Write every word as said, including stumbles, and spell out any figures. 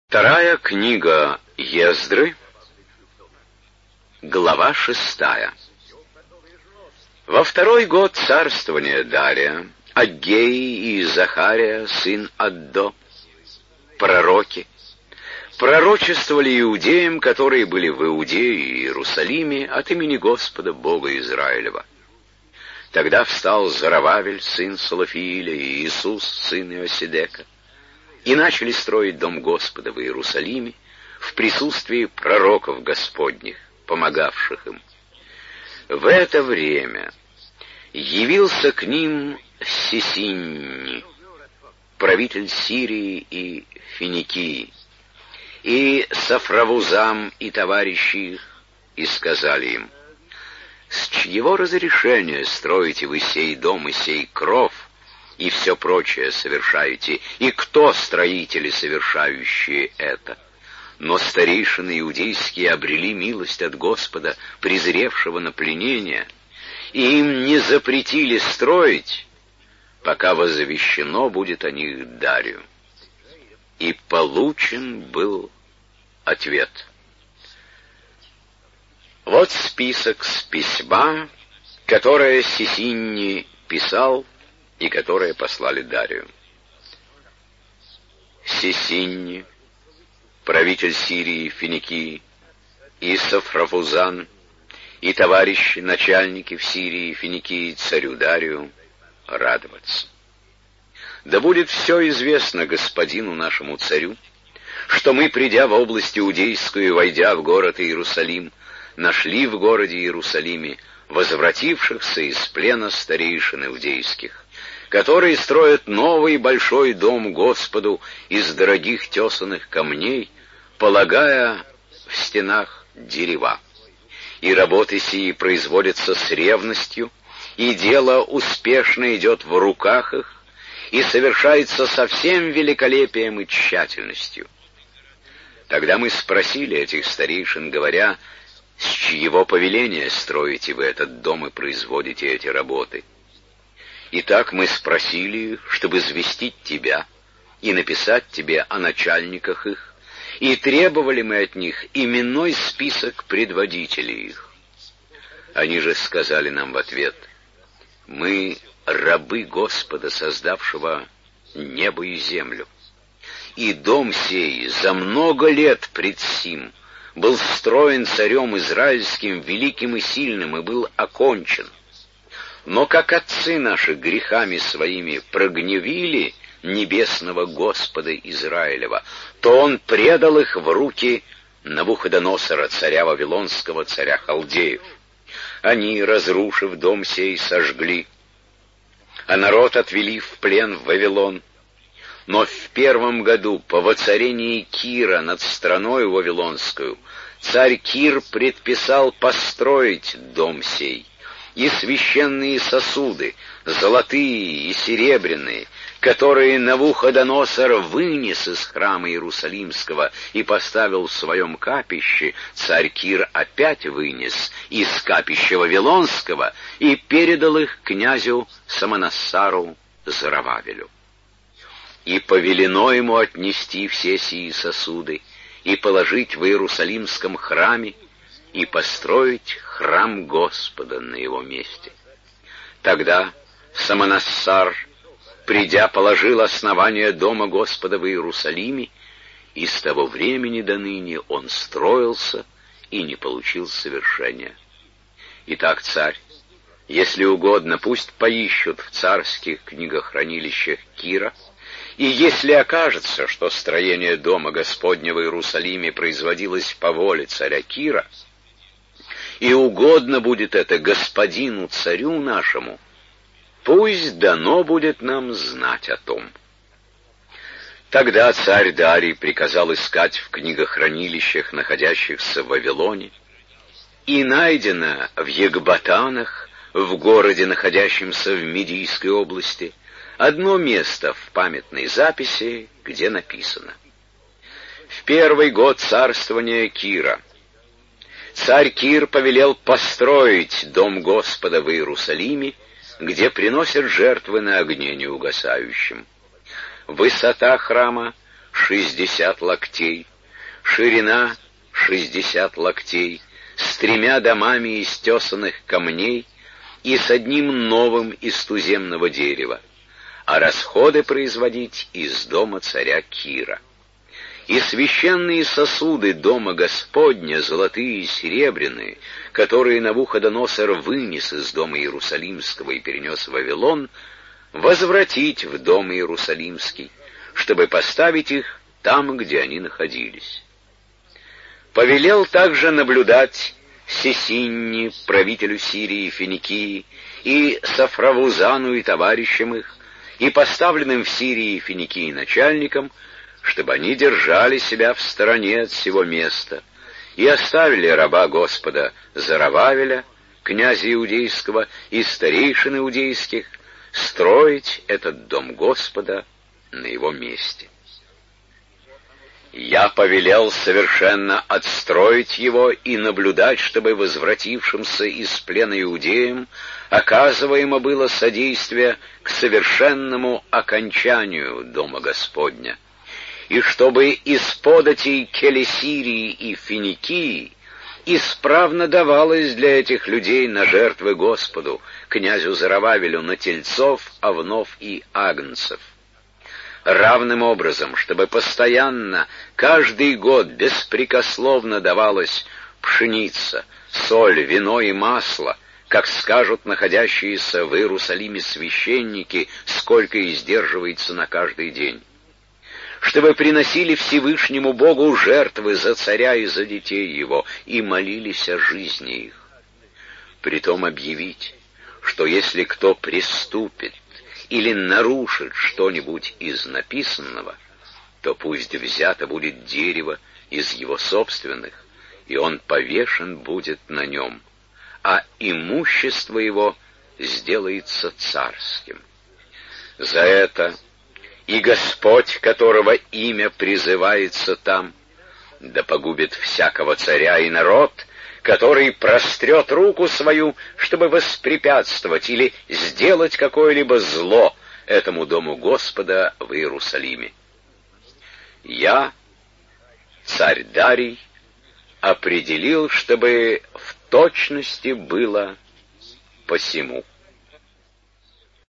Вторая книга Ездры, глава шестая. Во второй год царствования Дария Аггей и Захария, сын Аддо, пророки, пророчествовали иудеям, которые были в Иудее и Иерусалиме, от имени Господа Бога Израилева. Тогда встал Зоровавель, сын Салафииля, и Иисус, сын Иосидека, и начали строить дом Господа в Иерусалиме в присутствии пророков Господних, помогавших им. В это время явился к ним Сисинни, правитель Сирии и Финикии, и Сафравузам и товарищи их, и сказали им: «С чьего разрешения строите вы сей дом и сей кров, и все прочее совершаете, и кто строители, совершающие это?» Но старейшины иудейские обрели милость от Господа, презревшего на пленение, и им не запретили строить, пока возвещено будет о них Дарию. И получен был ответ. Вот список с письма, которое Сисинни писал и которое послали Дарию. Сисинни, правитель Сирии и Финикии, и Сафравузан, и товарищи, начальники в Сирии и Финикии, царю Дарию, радоваться. Да будет все известно господину нашему царю, что мы, придя в область Иудейскую и войдя в город Иерусалим, нашли в городе Иерусалиме возвратившихся из плена старейшин иудейских, которые строят новый большой дом Господу из дорогих тесаных камней, полагая в стенах дерева. И работы сии производятся с ревностью, и дело успешно идет в руках их, и совершается со всем великолепием и тщательностью. Тогда мы спросили этих старейшин, говоря: «С чьего повеления строите вы этот дом и производите эти работы?» Итак, мы спросили их, чтобы известить тебя и написать тебе о начальниках их, и требовали мы от них именной список предводителей их. Они же сказали нам в ответ: «Мы рабы Господа, создавшего небо и землю, и дом сей за много лет пред сим был строен царем израильским великим и сильным и был окончен. Но как отцы наши грехами своими прогневили небесного Господа Израилева, то он предал их в руки Навуходоносора, царя Вавилонского, царя Халдеев. Они, разрушив дом сей, сожгли, а народ отвели в плен в Вавилон. Но в первом году, по воцарении Кира над страной Вавилонскую, царь Кир предписал построить дом сей, и священные сосуды, золотые и серебряные, которые Навуходоносор вынес из храма Иерусалимского и поставил в своем капище, царь Кир опять вынес из капища Вавилонского и передал их князю Самонассару Зоровавелю. И повелено ему отнести все сии сосуды и положить в Иерусалимском храме и построить храм Господа на его месте. Тогда Самонассар, придя, положил основание дома Господа в Иерусалиме, и с того времени до ныне он строился и не получил совершения. Итак, царь, если угодно, пусть поищут в царских книгохранилищах Кира, и если окажется, что строение дома Господня в Иерусалиме производилось по воле царя Кира, и угодно будет это господину царю нашему, пусть дано будет нам знать о том». Тогда царь Дарий приказал искать в книгохранилищах, находящихся в Вавилоне, и найдено в Егбатанах, в городе, находящемся в Медийской области, одно место в памятной записи, где написано: «В первый год царствования Кира царь Кир повелел построить дом Господа в Иерусалиме, где приносят жертвы на огне неугасающем. Высота храма шестьдесят локтей, ширина шестьдесят локтей, с тремя домами из тесаных камней и с одним новым из туземного дерева, а расходы производить из дома царя Кира. И священные сосуды дома Господня, золотые и серебряные, которые Навуходоносор вынес из дома Иерусалимского и перенес в Вавилон, возвратить в дом Иерусалимский, чтобы поставить их там, где они находились. Повелел также наблюдать Сесинни, правителю Сирии и Финикии, и Сафравузану и товарищам их, и поставленным в Сирии и Финикии начальникам, чтобы они держали себя в стороне от всего места, и оставили раба Господа Зарававеля, князя Иудейского, и старейшин иудейских, строить этот дом Господа на его месте. Я повелел совершенно отстроить его и наблюдать, чтобы возвратившимся из плена иудеям оказываемо было содействие к совершенному окончанию дома Господня, и чтобы из податей Келесирии и Финикии исправно давалось для этих людей на жертвы Господу, князю Зарававелю, на тельцов, овнов и агнцев. Равным образом, чтобы постоянно, каждый год беспрекословно давалась пшеница, соль, вино и масло, как скажут находящиеся в Иерусалиме священники, сколько издерживается на каждый день. Чтобы приносили Всевышнему Богу жертвы за царя и за детей его, и молились о жизни их. Притом объявить, что если кто приступит или нарушит что-нибудь из написанного, то пусть взято будет дерево из его собственных, и он повешен будет на нем, а имущество его сделается царским. За это и Господь, которого имя призывается там, да погубит всякого царя и народ, который прострет руку свою, чтобы воспрепятствовать или сделать какое-либо зло этому дому Господа в Иерусалиме. Я, царь Дарий, определил, чтобы в точности было посему.